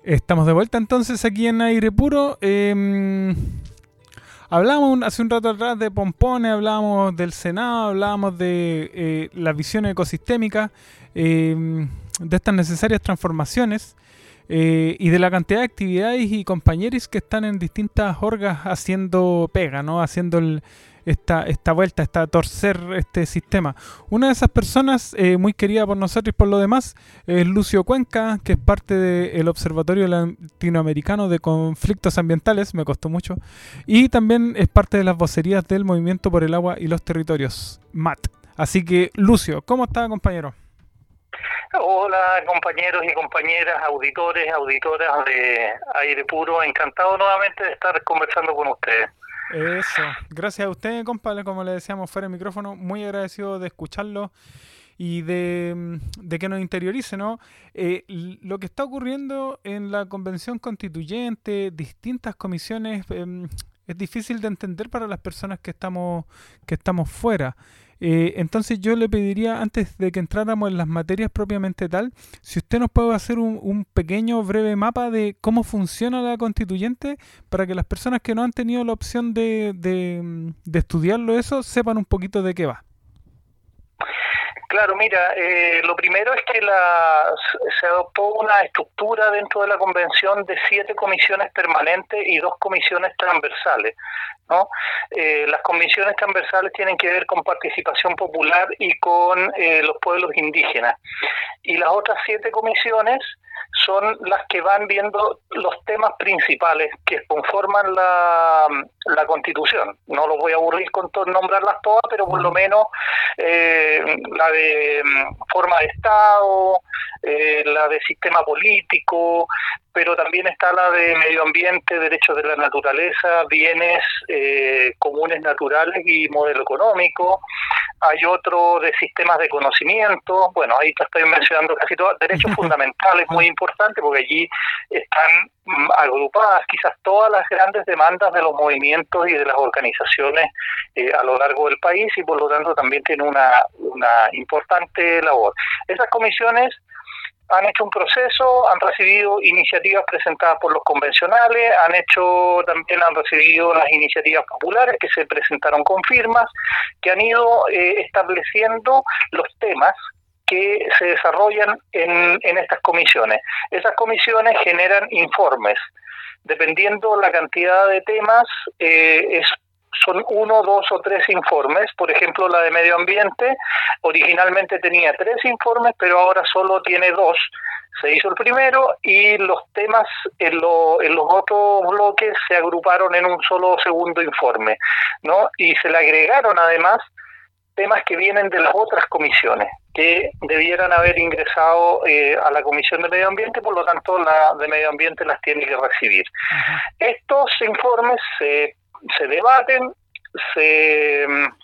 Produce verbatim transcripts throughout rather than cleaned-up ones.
Estamos de vuelta entonces aquí en Aire Puro. Eh, hablamos hace un rato atrás de pompones, hablábamos del Senado, hablábamos de eh, la visión ecosistémica, eh, de estas necesarias transformaciones eh, y de la cantidad de actividades y compañeros que están en distintas orgas haciendo pega, ¿no? Haciendo el, esta, esta vuelta, esta torcer este sistema. Una de esas personas, eh, muy querida por nosotros y por lo demás, es Lucio Cuenca, que es parte del Observatorio Latinoamericano de Conflictos Ambientales, me costó mucho, y también es parte de las vocerías del Movimiento por el Agua y los Territorios, M A T. Así que, Lucio, ¿cómo está, compañero? Hola, compañeros y compañeras, auditores, auditoras de Aire Puro. Encantado nuevamente de estar conversando con ustedes. Eso, gracias a usted, compa, como le decíamos fuera de micrófono, muy agradecido de escucharlo y de, de que nos interiorice, ¿no? Eh, lo que está ocurriendo en la Convención Constituyente, distintas comisiones, eh, es difícil de entender para las personas que estamos, que estamos fuera. Eh, entonces yo le pediría, antes de que entráramos en las materias propiamente tal, si usted nos puede hacer un, un pequeño breve mapa de cómo funciona la constituyente para que las personas que no han tenido la opción de, de, de estudiarlo eso sepan un poquito de qué va. Claro, mira, eh, lo primero es que la, se adoptó una estructura dentro de la convención de siete comisiones permanentes y dos comisiones transversales, ¿no? Eh, las comisiones transversales tienen que ver con participación popular y con eh, los pueblos indígenas. Y las otras siete comisiones son las que van viendo los temas principales que conforman la, la Constitución. No los voy a aburrir con to- nombrarlas todas, pero por lo menos eh, la de forma de Estado, eh, la de sistema político, pero también está la de medio ambiente, derechos de la naturaleza, bienes eh, comunes naturales y modelo económico. Hay otro de sistemas de conocimiento, bueno, ahí te estoy mencionando casi todos, derechos fundamentales, muy importante, porque allí están mm, agrupadas quizás todas las grandes demandas de los movimientos y de las organizaciones eh, a lo largo del país, y por lo tanto también tiene una, una importante labor. Esas comisiones han hecho un proceso, han recibido iniciativas presentadas por los convencionales, han hecho también han recibido las iniciativas populares que se presentaron con firmas, que han ido eh, estableciendo los temas que se desarrollan en, en estas comisiones. Esas comisiones generan informes. Dependiendo la cantidad de temas, eh, es son uno, dos o tres informes. Por ejemplo, la de medio ambiente originalmente tenía tres informes, pero ahora solo tiene dos. Se hizo el primero y los temas en, lo, en los otros bloques se agruparon en un solo segundo informe, ¿no? Y se le agregaron además temas que vienen de las otras comisiones, que debieran haber ingresado eh, a la Comisión de Medio Ambiente, por lo tanto la de Medio Ambiente las tiene que recibir. Uh-huh. Estos informes se eh, se debaten, se,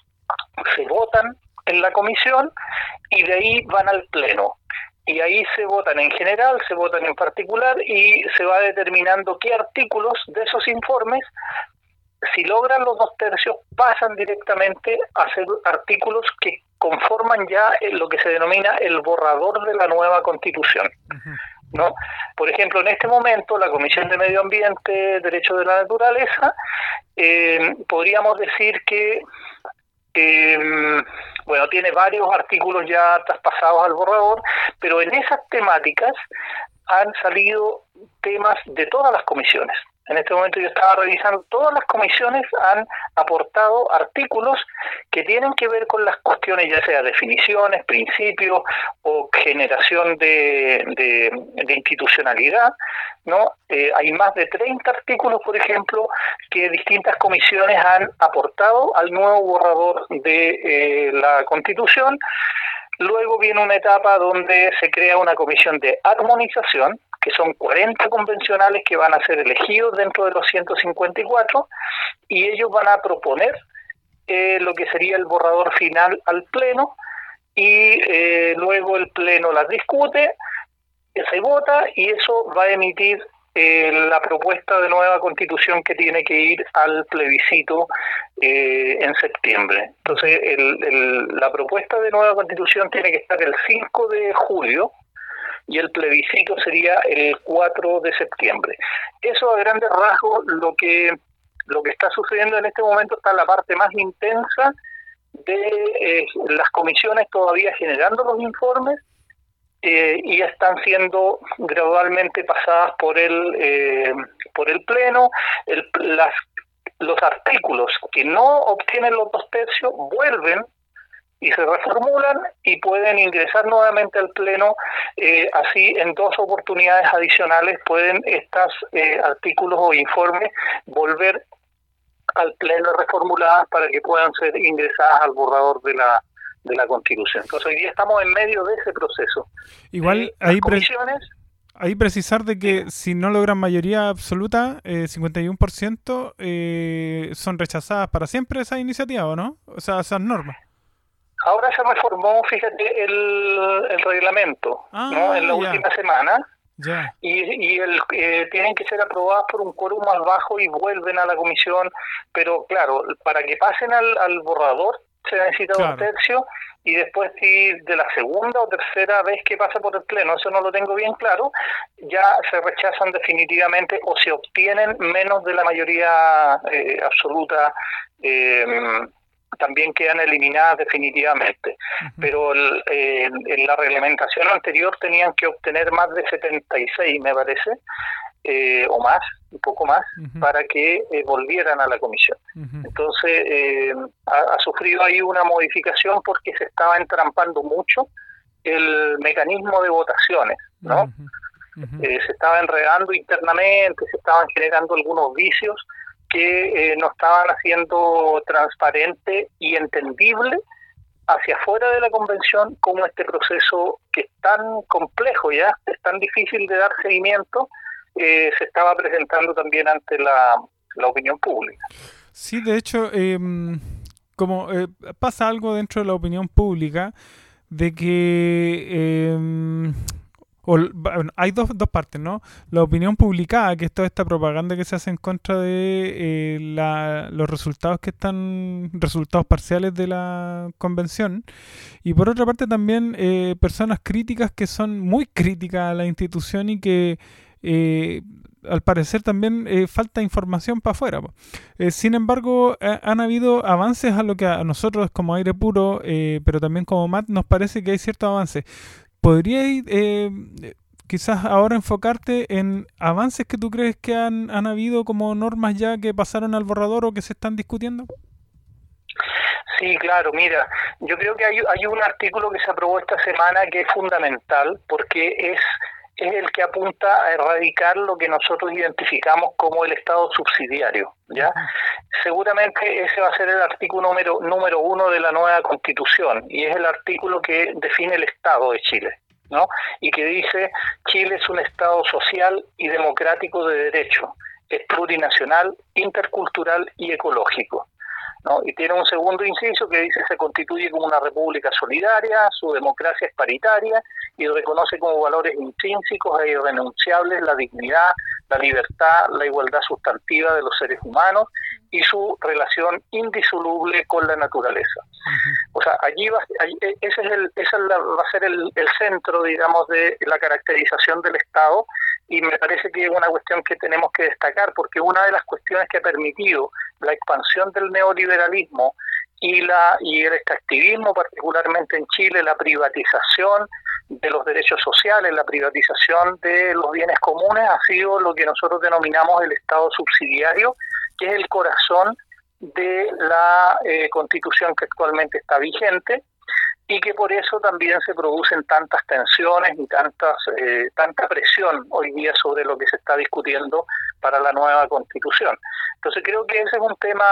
se votan en la comisión y de ahí van al pleno. Y ahí se votan en general, se votan en particular y se va determinando qué artículos de esos informes, si logran los dos tercios, pasan directamente a ser artículos que conforman ya lo que se denomina el borrador de la nueva Constitución. Uh-huh. ¿No? Por ejemplo, en este momento la Comisión de Medio Ambiente, Derechos de la Naturaleza, eh, podríamos decir que eh, bueno, tiene varios artículos ya traspasados al borrador, pero en esas temáticas han salido temas de todas las comisiones. En este momento yo estaba revisando, todas las comisiones han aportado artículos que tienen que ver con las cuestiones, ya sea definiciones, principios o generación de, de, de institucionalidad, ¿no? Eh, hay más de treinta artículos, por ejemplo, que distintas comisiones han aportado al nuevo borrador de eh, la Constitución. Luego viene una etapa donde se crea una comisión de armonización, que son cuarenta convencionales que van a ser elegidos dentro de los ciento cincuenta y cuatro, y ellos van a proponer eh, lo que sería el borrador final al Pleno, y eh, luego el Pleno las discute, se vota, y eso va a emitir eh, la propuesta de nueva Constitución que tiene que ir al plebiscito eh, en septiembre. Entonces, el, el, la propuesta de nueva Constitución tiene que estar el cinco de julio, y el plebiscito sería el cuatro de septiembre. Eso a grandes rasgos lo que lo que está sucediendo en este momento. Está en la parte más intensa de eh, las comisiones todavía generando los informes eh, y están siendo gradualmente pasadas por el eh, por el pleno. El, las, los artículos que no obtienen los dos tercios vuelven y se reformulan y pueden ingresar nuevamente al pleno. Eh, así en dos oportunidades adicionales pueden estos eh, artículos o informes volver al pleno reformuladas para que puedan ser ingresadas al borrador de la de la Constitución. Entonces hoy día estamos en medio de ese proceso. Igual eh, ahí, pre ahí precisar de que si no logran mayoría absoluta, eh, cincuenta y uno por ciento eh, son rechazadas para siempre esas iniciativas, ¿o no? O sea, esas normas. Ahora se reformó, fíjate, el, el reglamento, ah, ¿no? En la ya. última semana. Ya. Y, y el, eh, tienen que ser aprobadas por un quórum más bajo y vuelven a la comisión, pero claro, para que pasen al, al borrador se necesita claro. un tercio, y después si de la segunda o tercera vez que pasa por el pleno, eso no lo tengo bien claro, ya se rechazan definitivamente o se obtienen menos de la mayoría eh, absoluta. eh, también quedan eliminadas definitivamente. Uh-huh. Pero el, eh, en la reglamentación anterior tenían que obtener más de setenta y seis, me parece, eh, o más, un poco más, uh-huh. para que eh, volvieran a la comisión. Uh-huh. Entonces, eh, ha, ha sufrido ahí una modificación porque se estaba entrampando mucho el mecanismo de votaciones, ¿no? Uh-huh. Uh-huh. Eh, se estaba enredando internamente, se estaban generando algunos vicios que eh, no estaban haciendo transparente y entendible hacia afuera de la convención como este proceso que es tan complejo, ya es tan difícil de dar seguimiento, eh, se estaba presentando también ante la, la opinión pública. Sí, de hecho, eh, como eh, pasa algo dentro de la opinión pública de que... Eh, O, bueno, hay dos, dos partes, ¿no? La opinión publicada, que es toda esta propaganda que se hace en contra de eh, la, los resultados que están, resultados parciales de la convención. Y por otra parte también eh, personas críticas que son muy críticas a la institución y que eh, al parecer también eh, falta información para afuera. Eh, sin embargo, eh, han habido avances a lo que a nosotros como Aire Puro, eh, pero también como M A T, nos parece que hay ciertos avances. ¿Podrías eh, quizás ahora enfocarte en avances que tú crees que han, han habido como normas ya que pasaron al borrador o que se están discutiendo? Sí, claro, mira, yo creo que hay, hay un artículo que se aprobó esta semana que es fundamental porque es, es el que apunta a erradicar lo que nosotros identificamos como el Estado subsidiario, ¿ya? Uh-huh. Seguramente ese va a ser el artículo número, número uno de la nueva Constitución y es el artículo que define el Estado de Chile, ¿no? Y que dice: Chile es un Estado social y democrático de derecho, es plurinacional, intercultural y ecológico, ¿no? Y tiene un segundo inciso que dice: se constituye como una república solidaria, su democracia es paritaria y reconoce como valores intrínsecos e irrenunciables la dignidad, la libertad, la igualdad sustantiva de los seres humanos y su relación indisoluble con la naturaleza. Uh-huh. O sea, allí va, allí, ese es el, ese va a ser el, el centro, digamos, de la caracterización del Estado, y me parece que es una cuestión que tenemos que destacar, porque una de las cuestiones que ha permitido la expansión del neoliberalismo y la y el extractivismo, particularmente en Chile, la privatización de los derechos sociales, la privatización de los bienes comunes, ha sido lo que nosotros denominamos el Estado subsidiario, que es el corazón de la eh, Constitución que actualmente está vigente, y que por eso también se producen tantas tensiones y tantas eh, tanta presión hoy día sobre lo que se está discutiendo para la nueva Constitución. Entonces creo que ese es un tema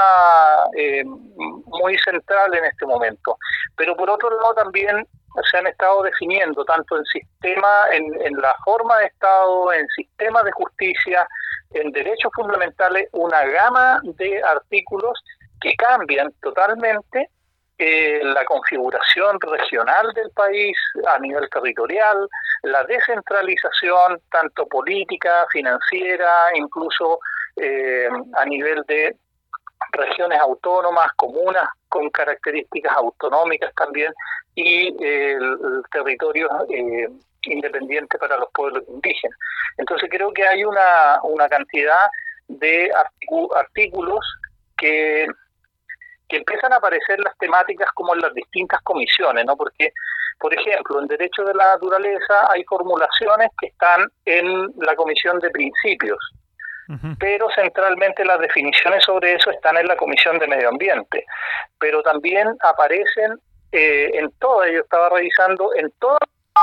eh, muy central en este momento. Pero por otro lado también se han estado definiendo tanto en sistema, en, en la forma de Estado, en sistemas de justicia, en derechos fundamentales, una gama de artículos que cambian totalmente eh, la configuración regional del país a nivel territorial, la descentralización tanto política, financiera, incluso eh, a nivel de regiones autónomas, comunas con características autonómicas también, y eh, el, el territorio eh, independiente para los pueblos indígenas. Entonces creo que hay una, una cantidad de artículos que, que empiezan a aparecer las temáticas como en las distintas comisiones, ¿no? Porque, por ejemplo, en Derecho de la Naturaleza hay formulaciones que están en la Comisión de Principios, uh-huh. pero centralmente las definiciones sobre eso están en la Comisión de Medio Ambiente, pero también aparecen eh, en todas, yo estaba revisando, en todas,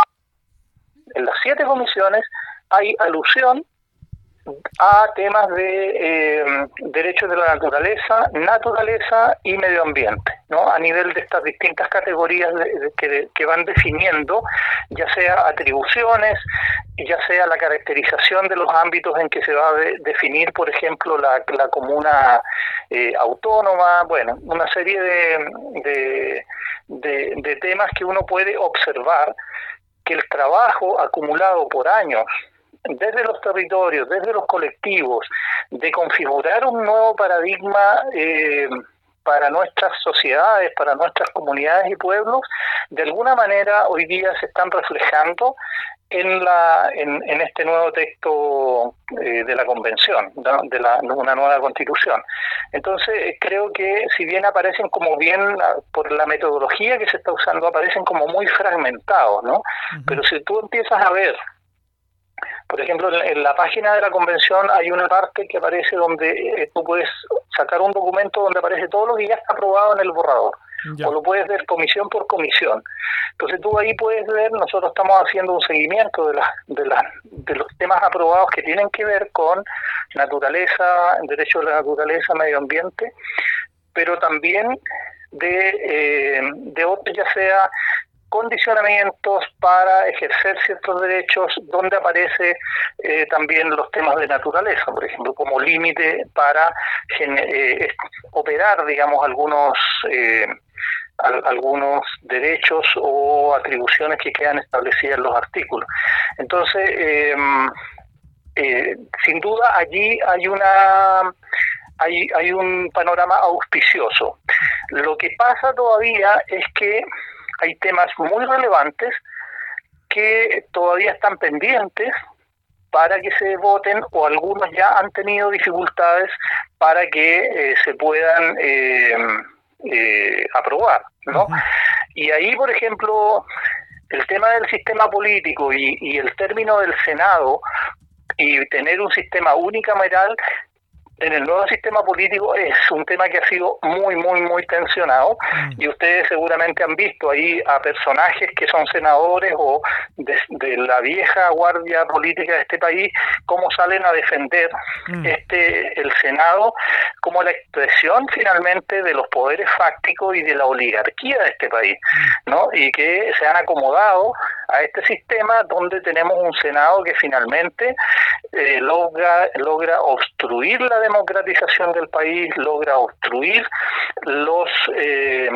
en las siete comisiones hay alusión a temas de eh, derechos de la naturaleza, naturaleza y medio ambiente, ¿no? A nivel de estas distintas categorías de, de, que, que van definiendo, ya sea atribuciones, ya sea la caracterización de los ámbitos en que se va a de, definir, por ejemplo, la, la comuna eh, autónoma, bueno, una serie de, de, de, de temas que uno puede observar que el trabajo acumulado por años desde los territorios, desde los colectivos, de configurar un nuevo paradigma eh, para nuestras sociedades, para nuestras comunidades y pueblos, de alguna manera hoy día se están reflejando en la en, en este nuevo texto eh, de la Convención, ¿no? de, la, de una nueva Constitución. Entonces creo que si bien aparecen como bien, por la metodología que se está usando, aparecen como muy fragmentados, ¿no? Uh-huh. Pero si tú empiezas a ver, por ejemplo, en la página de la Convención hay una parte que aparece donde eh, tú puedes sacar un documento donde aparece todo lo que ya está aprobado en el borrador. Ya. O lo puedes ver comisión por comisión. Entonces tú ahí puedes ver, nosotros estamos haciendo un seguimiento de, la, de, la, de los temas aprobados que tienen que ver con naturaleza, derecho de la naturaleza, medio ambiente, pero también de, eh, de otros, ya sea condicionamientos para ejercer ciertos derechos, donde aparece eh, también los temas de naturaleza, por ejemplo, como límite para eh, operar, digamos, algunos eh, al, algunos derechos o atribuciones que quedan establecidas en los artículos. Entonces, eh, eh, sin duda allí hay una hay, hay un panorama auspicioso. Lo que pasa todavía es que hay temas muy relevantes que todavía están pendientes para que se voten, o algunos ya han tenido dificultades para que eh, se puedan eh, eh, aprobar, ¿no? Uh-huh. Y ahí, por ejemplo, el tema del sistema político y, y el término del Senado y tener un sistema unicameral en el nuevo sistema político es un tema que ha sido muy, muy, muy tensionado, mm. y ustedes seguramente han visto ahí a personajes que son senadores o de, de la vieja guardia política de este país, cómo salen a defender mm. este el Senado como la expresión finalmente de los poderes fácticos y de la oligarquía de este país, mm. ¿no? Y que se han acomodado a este sistema donde tenemos un Senado que finalmente eh, logra, logra obstruir la democratización del país, logra obstruir los eh,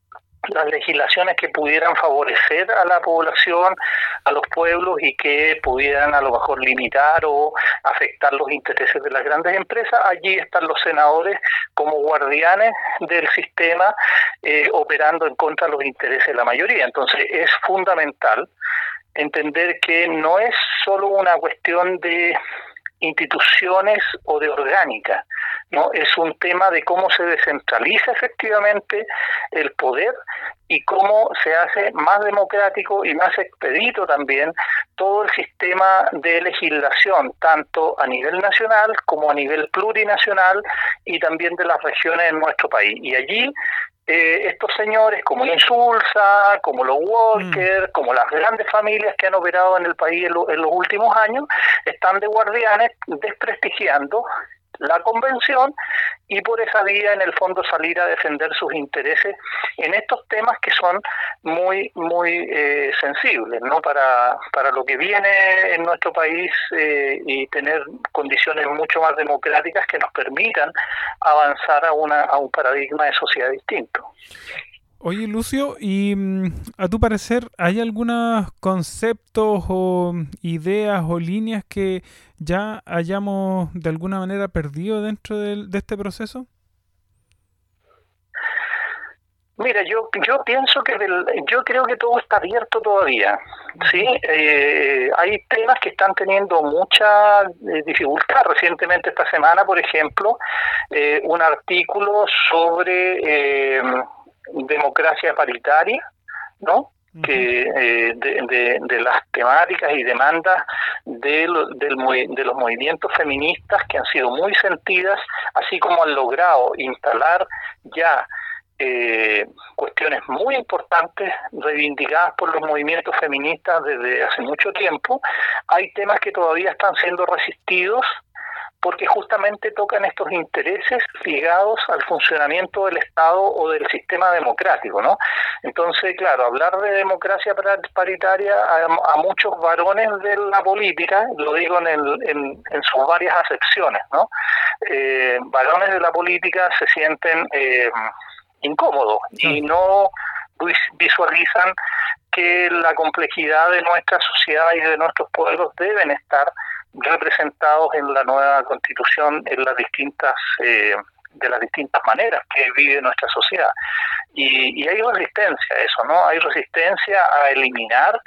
las legislaciones que pudieran favorecer a la población, a los pueblos, y que pudieran a lo mejor limitar o afectar los intereses de las grandes empresas. Allí están los senadores como guardianes del sistema, eh, operando en contra de los intereses de la mayoría. Entonces es fundamental entender que no es solo una cuestión de instituciones o de orgánica, ¿no? Es un tema de cómo se descentraliza efectivamente el poder y cómo se hace más democrático y más expedito también todo el sistema de legislación, tanto a nivel nacional como a nivel plurinacional y también de las regiones en nuestro país. Y allí Eh, estos señores como Insulza, como los Walker, mm. como las grandes familias que han operado en el país en, lo, en los últimos años, están de guardianes desprestigiando la convención y por esa vía en el fondo salir a defender sus intereses en estos temas que son muy muy eh, sensibles, ¿no? Para, para lo que viene en nuestro país eh, y tener condiciones mucho más democráticas que nos permitan avanzar a, una, a un paradigma de sociedad distinto. Oye, Lucio, y a tu parecer, ¿hay algunos conceptos o ideas o líneas que ya hayamos de alguna manera perdido dentro de, de este proceso? Mira, yo yo pienso que del, yo creo que todo está abierto todavía, sí. Eh, hay temas que están teniendo mucha eh, dificultad. Recientemente esta semana, por ejemplo, eh, un artículo sobre eh, democracia paritaria, ¿no? Que eh, de, de, de las temáticas y demandas de, lo, del, de los movimientos feministas que han sido muy sentidas, así como han logrado instalar ya Eh, cuestiones muy importantes reivindicadas por los movimientos feministas desde hace mucho tiempo. Hay temas que todavía están siendo resistidos porque justamente tocan estos intereses ligados al funcionamiento del Estado o del sistema democrático, ¿no? Entonces, claro, hablar de democracia paritaria a, a muchos varones de la política, lo digo en, el, en, en sus varias acepciones, ¿no? Eh, varones de la política se sienten eh, incómodos y no visualizan que la complejidad de nuestra sociedad y de nuestros pueblos deben estar representados en la nueva Constitución en las distintas eh, de las distintas maneras que vive nuestra sociedad. Y, y hay resistencia a eso, ¿no? Hay resistencia a eliminar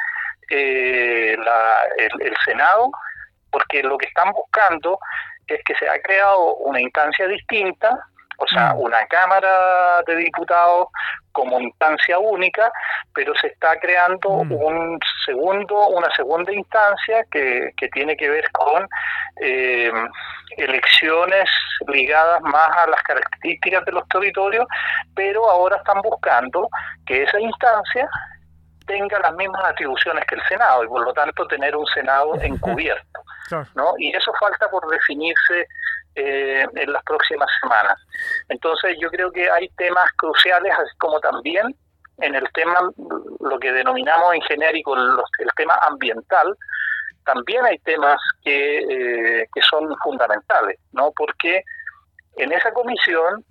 eh, la, el, el Senado, porque lo que están buscando es que se ha creado una instancia distinta, o sea, una Cámara de Diputados como instancia única, pero se está creando mm. un segundo, una segunda instancia que, que tiene que ver con eh, elecciones ligadas más a las características de los territorios, pero ahora están buscando que esa instancia tenga las mismas atribuciones que el Senado y por lo tanto tener un Senado encubierto, ¿no? Y eso falta por definirse eh, en las próximas semanas. Entonces yo creo que hay temas cruciales, así como también en el tema, lo que denominamos en genérico los, el tema ambiental, también hay temas que, eh, que son fundamentales, ¿no? Porque en esa comisión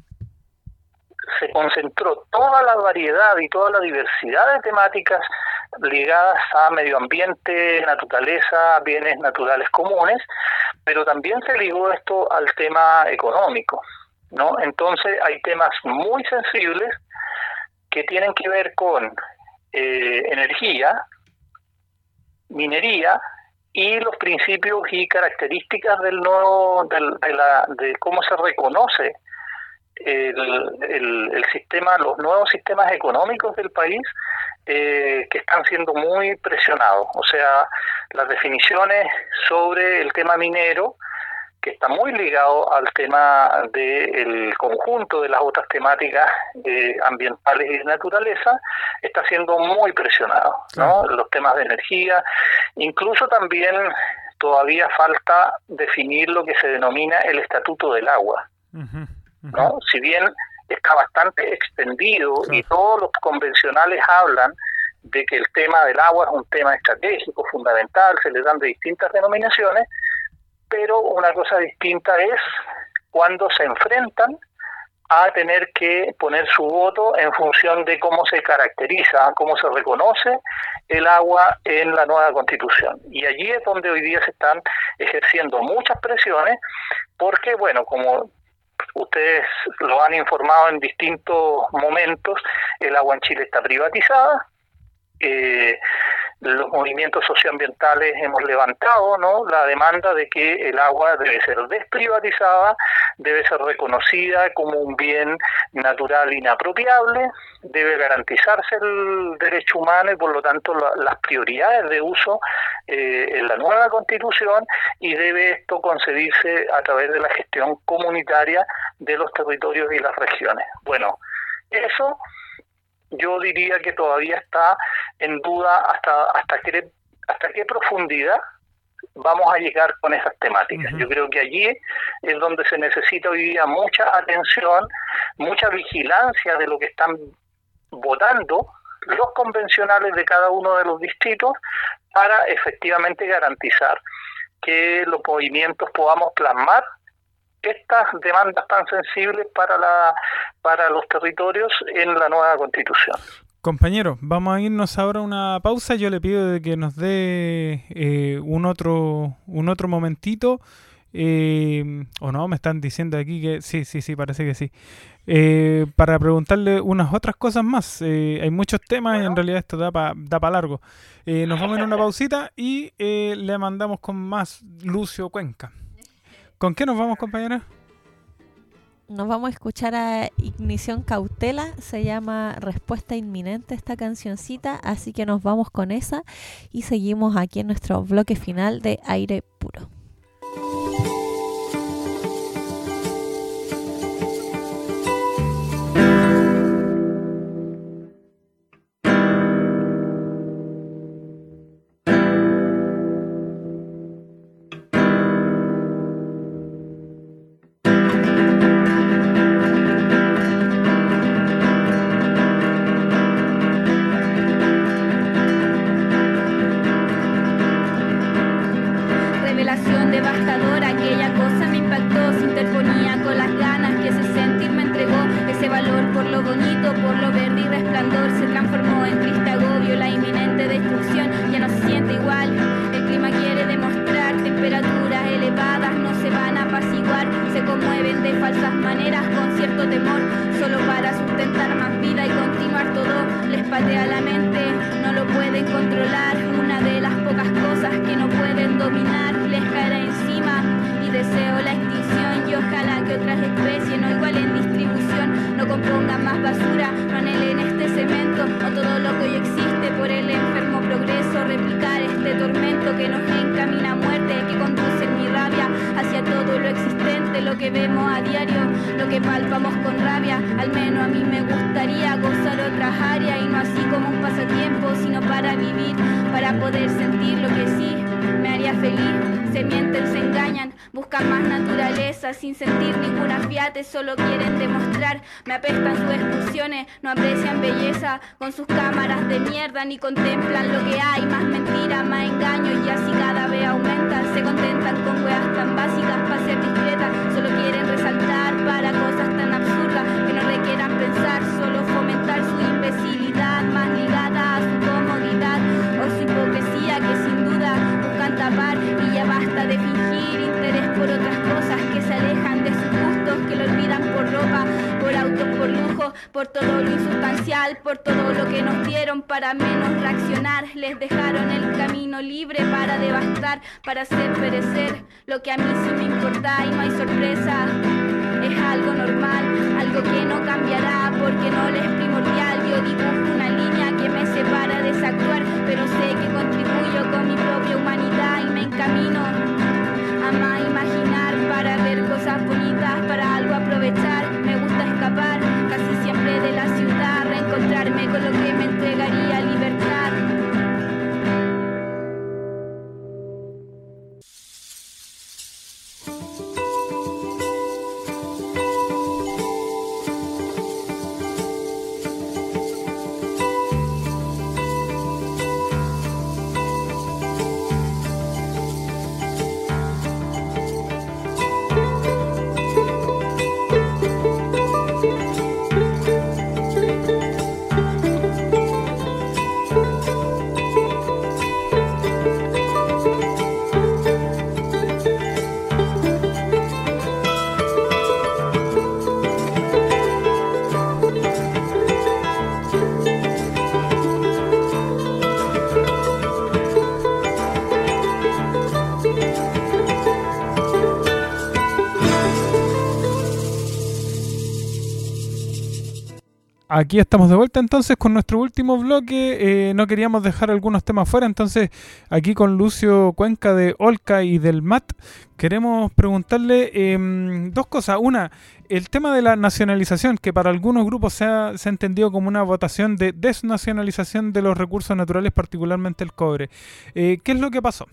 se concentró toda la variedad y toda la diversidad de temáticas ligadas a medio ambiente, naturaleza, bienes naturales comunes, pero también se ligó esto al tema económico, ¿no? Entonces hay temas muy sensibles que tienen que ver con eh, energía, minería y los principios y características del nuevo, del, de, la, de cómo se reconoce El, el, el sistema, los nuevos sistemas económicos del país eh, que están siendo muy presionados. O sea, las definiciones sobre el tema minero, que está muy ligado al tema del conjunto de las otras temáticas eh, ambientales y de naturaleza, está siendo muy presionado, ¿no? Los temas de energía, incluso también todavía falta definir lo que se denomina el estatuto del agua. Uh-huh. ¿No? Si bien está bastante extendido sí. y todos los convencionales hablan de que el tema del agua es un tema estratégico, fundamental, se le dan de distintas denominaciones, pero una cosa distinta es cuando se enfrentan a tener que poner su voto en función de cómo se caracteriza, cómo se reconoce el agua en la nueva Constitución. Y allí es donde hoy día se están ejerciendo muchas presiones, porque, bueno, como ustedes lo han informado en distintos momentos, el agua en Chile está privatizada, eh, los movimientos socioambientales hemos levantado, ¿no?, la demanda de que el agua debe ser desprivatizada, debe ser reconocida como un bien natural inapropiable, debe garantizarse el derecho humano y por lo tanto la, las prioridades de uso eh, en la nueva Constitución, y debe esto concederse a través de la gestión comunitaria de los territorios y las regiones. Bueno, eso yo diría que todavía está en duda hasta hasta qué hasta qué profundidad vamos a llegar con esas temáticas. Uh-huh. Yo creo que allí es donde se necesita hoy día mucha atención, mucha vigilancia de lo que están votando los convencionales de cada uno de los distritos para efectivamente garantizar que los movimientos podamos plasmar estas demandas tan sensibles para la para los territorios en la nueva Constitución. Compañero, vamos a irnos ahora a una pausa. Yo le pido de que nos dé eh, un otro un otro momentito Eh, o no, me están diciendo aquí que sí, sí, sí, parece que sí. Eh, para preguntarle unas otras cosas más. Eh, hay muchos temas y en realidad esto da para da pa largo. Eh, nos vamos en una pausita y eh, le mandamos con más Lucio Cuenca. ¿Con qué nos vamos, compañera? Nos vamos a escuchar a Ignición Cautela, se llama Respuesta Inminente esta cancioncita, así que nos vamos con esa y seguimos aquí en nuestro bloque final de Aire Puro. Solo quieren demostrar, me apestan sus excursiones, no aprecian belleza con sus cámaras de mierda, ni contemplan lo que hay, más mentira, más engaño, y así cada vez aumenta, se contentan con weas tan básicas para ser discretas, solo quieren resaltar para cosas tan absurdas que no requieran pensar, solo fomentar su imbecilidad, más ligada a su comodidad o su hipocresía que sin duda buscan tapar, y ya basta de fingir interés por otras cosas que se alejan de sus gustos, que lo olvidan por ropa, por autos, por lujo, por todo lo insustancial, por todo lo que nos dieron para menos reaccionar, les dejaron el camino libre para devastar, para hacer perecer lo que a mí sí me importa, y no hay sorpresa, es algo normal, algo que no cambiará porque no le es primordial, yo dibujo una línea que me separa de ese actuar, pero sé que contribuyo con mi propia humanidad y me encamino a más imaginar para ver cosas bonitas, para algo aprovechar, me gusta escapar casi siempre de la ciudad, reencontrarme con lo que me entregaría libertad. Aquí estamos de vuelta entonces con nuestro último bloque. Eh, no queríamos dejar algunos temas fuera, entonces aquí con Lucio Cuenca de Olca y del M A T queremos preguntarle eh, dos cosas. Una, el tema de la nacionalización, que para algunos grupos se ha, se ha entendido como una votación de desnacionalización de los recursos naturales, particularmente el cobre. Eh, ¿Qué es lo que pasó?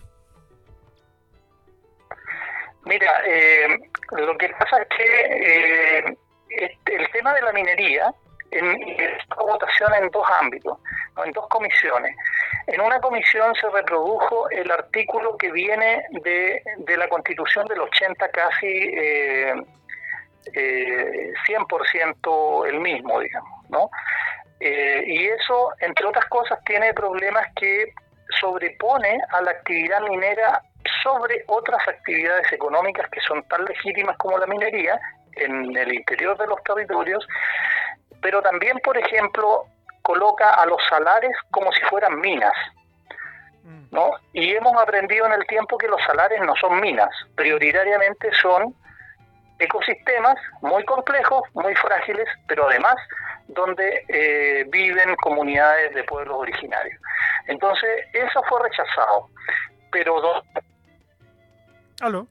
Mira, eh, lo que pasa es que eh, el tema de la minería en esta votación en dos ámbitos, ¿no? En dos comisiones. En una comisión se reprodujo el artículo que viene de, de la Constitución del ochenta, casi eh, eh, cien por ciento el mismo, digamos, ¿no? Eh, y eso, entre otras cosas, tiene problemas que sobrepone a la actividad minera sobre otras actividades económicas que son tan legítimas como la minería en el interior de los territorios, pero también, por ejemplo, coloca a los salares como si fueran minas, ¿no? Y hemos aprendido en el tiempo que los salares no son minas, prioritariamente son ecosistemas muy complejos, muy frágiles, pero además donde eh, viven comunidades de pueblos originarios. Entonces, eso fue rechazado. Pero donde, ¿Aló?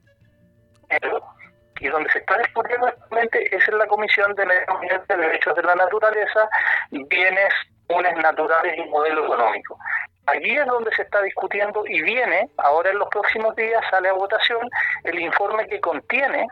y donde se está discutiendo actualmente es en la Comisión de Medio Ambiente, Derechos de la Naturaleza, Bienes Comunes Naturales y Modelo Económico. Allí es donde se está discutiendo y viene, ahora en los próximos días, sale a votación el informe que contiene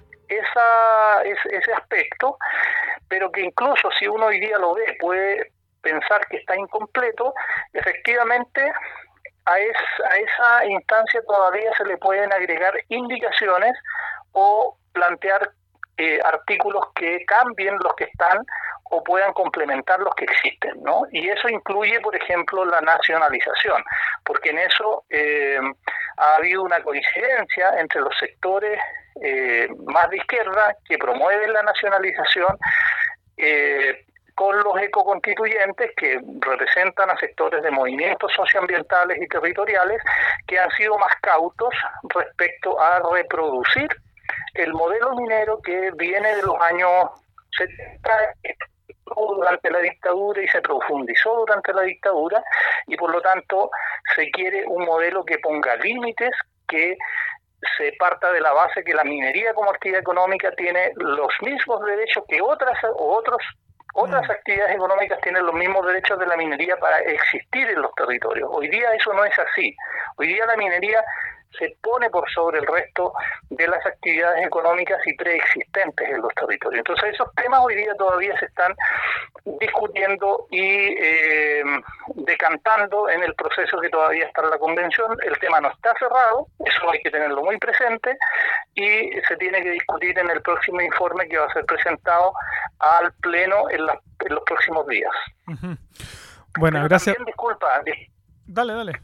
esa, ese, ese aspecto, pero que incluso si uno hoy día lo ve puede pensar que está incompleto. Efectivamente a, es, a esa instancia todavía se le pueden agregar indicaciones o plantear eh, artículos que cambien los que están o puedan complementar los que existen, ¿no? Y eso incluye, por ejemplo, la nacionalización, porque en eso eh, ha habido una coincidencia entre los sectores eh, más de izquierda que promueven la nacionalización eh, con los ecoconstituyentes que representan a sectores de movimientos socioambientales y territoriales que han sido más cautos respecto a reproducir el modelo minero que viene de los años setenta durante la dictadura y se profundizó durante la dictadura, y por lo tanto se quiere un modelo que ponga límites, que se parta de la base que la minería como actividad económica tiene los mismos derechos que otras o otros otras mm. actividades económicas tienen los mismos derechos de la minería para existir en los territorios. Hoy día eso no es así. Hoy día la minería se pone por sobre el resto de las actividades económicas y preexistentes en los territorios. Entonces esos temas hoy día todavía se están discutiendo y eh, decantando en el proceso que todavía está en la convención. El tema no está cerrado, eso hay que tenerlo muy presente, y se tiene que discutir en el próximo informe que va a ser presentado al Pleno en, la, en los próximos días. Uh-huh. Bueno, Pero gracias. También, disculpa, dale, dale.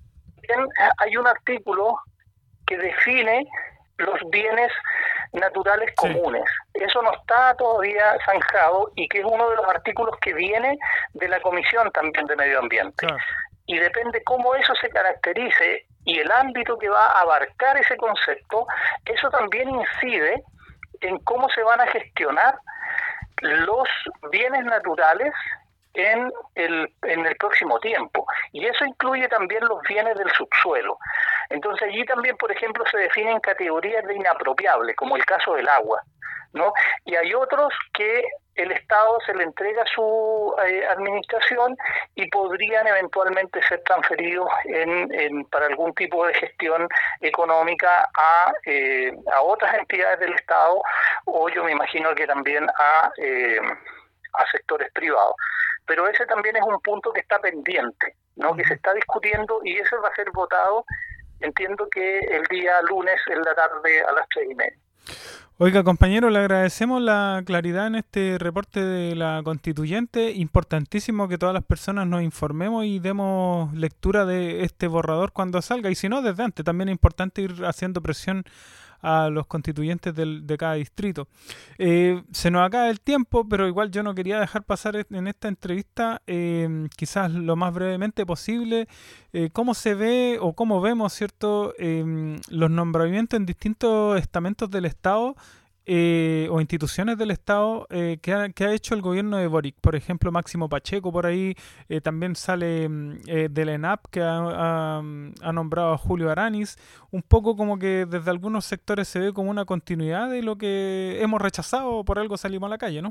Hay un artículo que define los bienes naturales comunes. Sí. Eso no está todavía zanjado y que es uno de los artículos que viene de la Comisión también de Medio Ambiente. Claro. Y depende cómo eso se caracterice y el ámbito que va a abarcar ese concepto, eso también incide en cómo se van a gestionar los bienes naturales en el, en el próximo tiempo. Y eso incluye también los bienes del subsuelo. Entonces allí también, por ejemplo, se definen categorías de inapropiables, como el caso del agua, ¿no? Y hay otros que el Estado se le entrega su eh, administración y podrían eventualmente ser transferidos en, en, para algún tipo de gestión económica a, eh, a otras entidades del Estado, o yo me imagino que también a, eh, a sectores privados. Pero ese también es un punto que está pendiente, ¿no? Que se está discutiendo y eso va a ser votado, entiendo que el día lunes en la tarde a las tres y media. Oiga, compañero, le agradecemos la claridad en este reporte de la constituyente. Importantísimo que todas las personas nos informemos y demos lectura de este borrador cuando salga. Y si no, desde antes. También es importante ir haciendo presión a los constituyentes del, de cada distrito. Eh, se nos acaba el tiempo, pero igual yo no quería dejar pasar en esta entrevista, eh, quizás lo más brevemente posible, eh, cómo se ve o cómo vemos, ¿cierto?, eh, los nombramientos en distintos estamentos del Estado eh, o instituciones del Estado eh, que, ha, que ha hecho el gobierno de Boric. Por ejemplo, Máximo Pacheco por ahí, eh, también sale eh, del E N A P que ha, ha, ha nombrado a Julio Aranis. Un poco como que desde algunos sectores se ve como una continuidad de lo que hemos rechazado, por algo salimos a la calle, ¿no?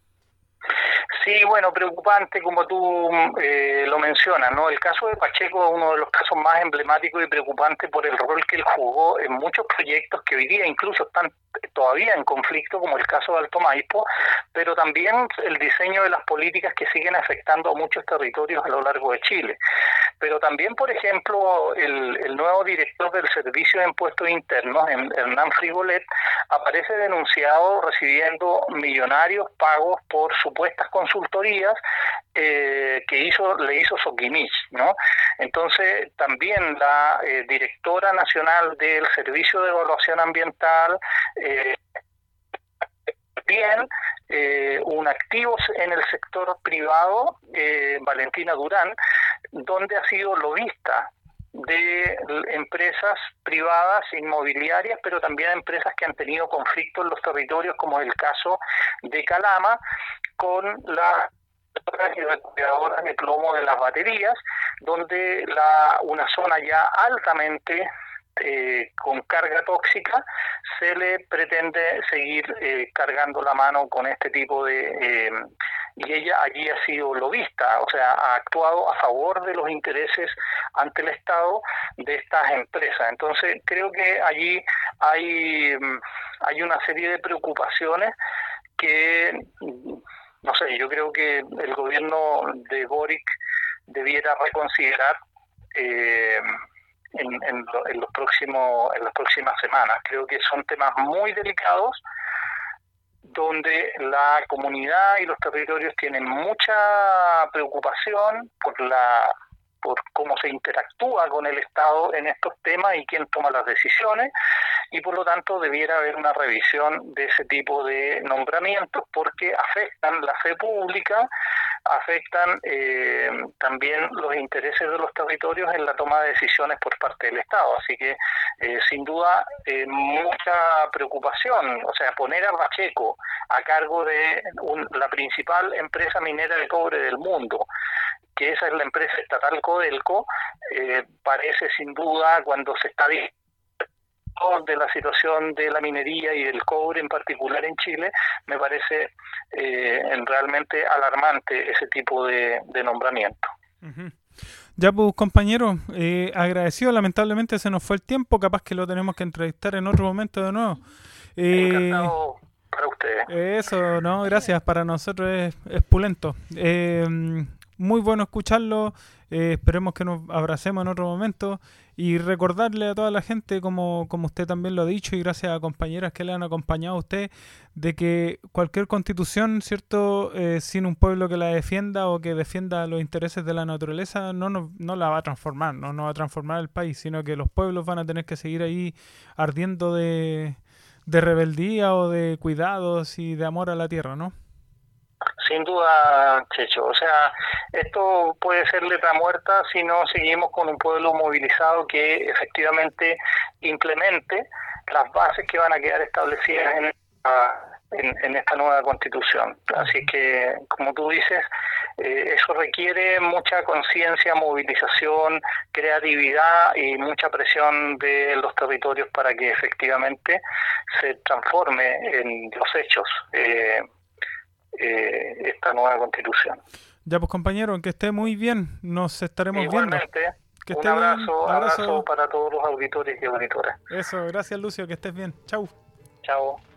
Sí, bueno, preocupante como tú eh, lo mencionas, ¿no? El caso de Pacheco es uno de los casos más emblemáticos y preocupantes por el rol que él jugó en muchos proyectos que hoy día incluso están todavía en conflicto, como el caso de Alto Maipo, pero también el diseño de las políticas que siguen afectando a muchos territorios a lo largo de Chile. Pero también, por ejemplo, el, el nuevo director del Servicio de Impuestos Internos, Hernán Frigolet, aparece denunciado recibiendo millonarios pagos por supuestas las consultorías eh, que hizo le hizo Soquimich, ¿no? Entonces, también la eh, directora nacional del Servicio de Evaluación Ambiental, eh, bien, eh, un activo en el sector privado, eh, Valentina Durán, donde ha sido lobista de empresas privadas inmobiliarias, pero también empresas que han tenido conflictos en los territorios, como es el caso de Calama, con las recuperadoras de plomo de las baterías, donde la, una zona ya altamente eh, con carga tóxica, se le pretende seguir eh, cargando la mano con este tipo de... Eh, y ella allí ha sido lobista, o sea, ha actuado a favor de los intereses ante el Estado de estas empresas. Entonces, creo que allí hay, hay una serie de preocupaciones que, no sé, yo creo que el gobierno de Boric debiera reconsiderar eh, en, en, lo, en, los próximos, en las próximas semanas. Creo que son temas muy delicados, donde la comunidad y los territorios tienen mucha preocupación por la por cómo se interactúa con el Estado en estos temas y quién toma las decisiones, y por lo tanto debiera haber una revisión de ese tipo de nombramientos, porque afectan la fe pública, afectan eh, también los intereses de los territorios en la toma de decisiones por parte del Estado. Así que eh, sin duda eh, mucha preocupación, o sea, poner a Pacheco a cargo de un, la principal empresa minera de cobre del mundo, que esa es la empresa estatal Codelco, eh, parece sin duda, cuando se está diciendo de la situación de la minería y del cobre en particular en Chile, me parece eh, realmente alarmante ese tipo de, de nombramiento. Uh-huh. Ya pues, compañero, eh, agradecido, lamentablemente se nos fue el tiempo, capaz que lo tenemos que entrevistar en otro momento de nuevo. Eh, Encantado para ustedes. Eso, no, gracias, para nosotros es, es pulento. Eh, muy bueno escucharlo, eh, esperemos que nos abracemos en otro momento y recordarle a toda la gente, como, como usted también lo ha dicho, y gracias a compañeras que le han acompañado a usted, de que cualquier constitución, ¿cierto?, eh, sin un pueblo que la defienda o que defienda los intereses de la naturaleza, no, no, no la va a transformar, no, no va a transformar el país, sino que los pueblos van a tener que seguir ahí ardiendo de, de rebeldía o de cuidados y de amor a la tierra, ¿no? Sin duda, Checho. O sea, esto puede ser letra muerta si no seguimos con un pueblo movilizado que efectivamente implemente las bases que van a quedar establecidas en, en, en esta nueva Constitución. Así que, como tú dices, eh, eso requiere mucha conciencia, movilización, creatividad y mucha presión de los territorios para que efectivamente se transforme en los hechos Eh, Eh, esta nueva Constitución. Ya pues, compañero, que esté muy bien, nos estaremos Igualmente, viendo. Que un esté abrazo, bien. abrazo, abrazo para todos los auditores y auditoras. Eso, gracias Lucio, que estés bien. Chau. Chao.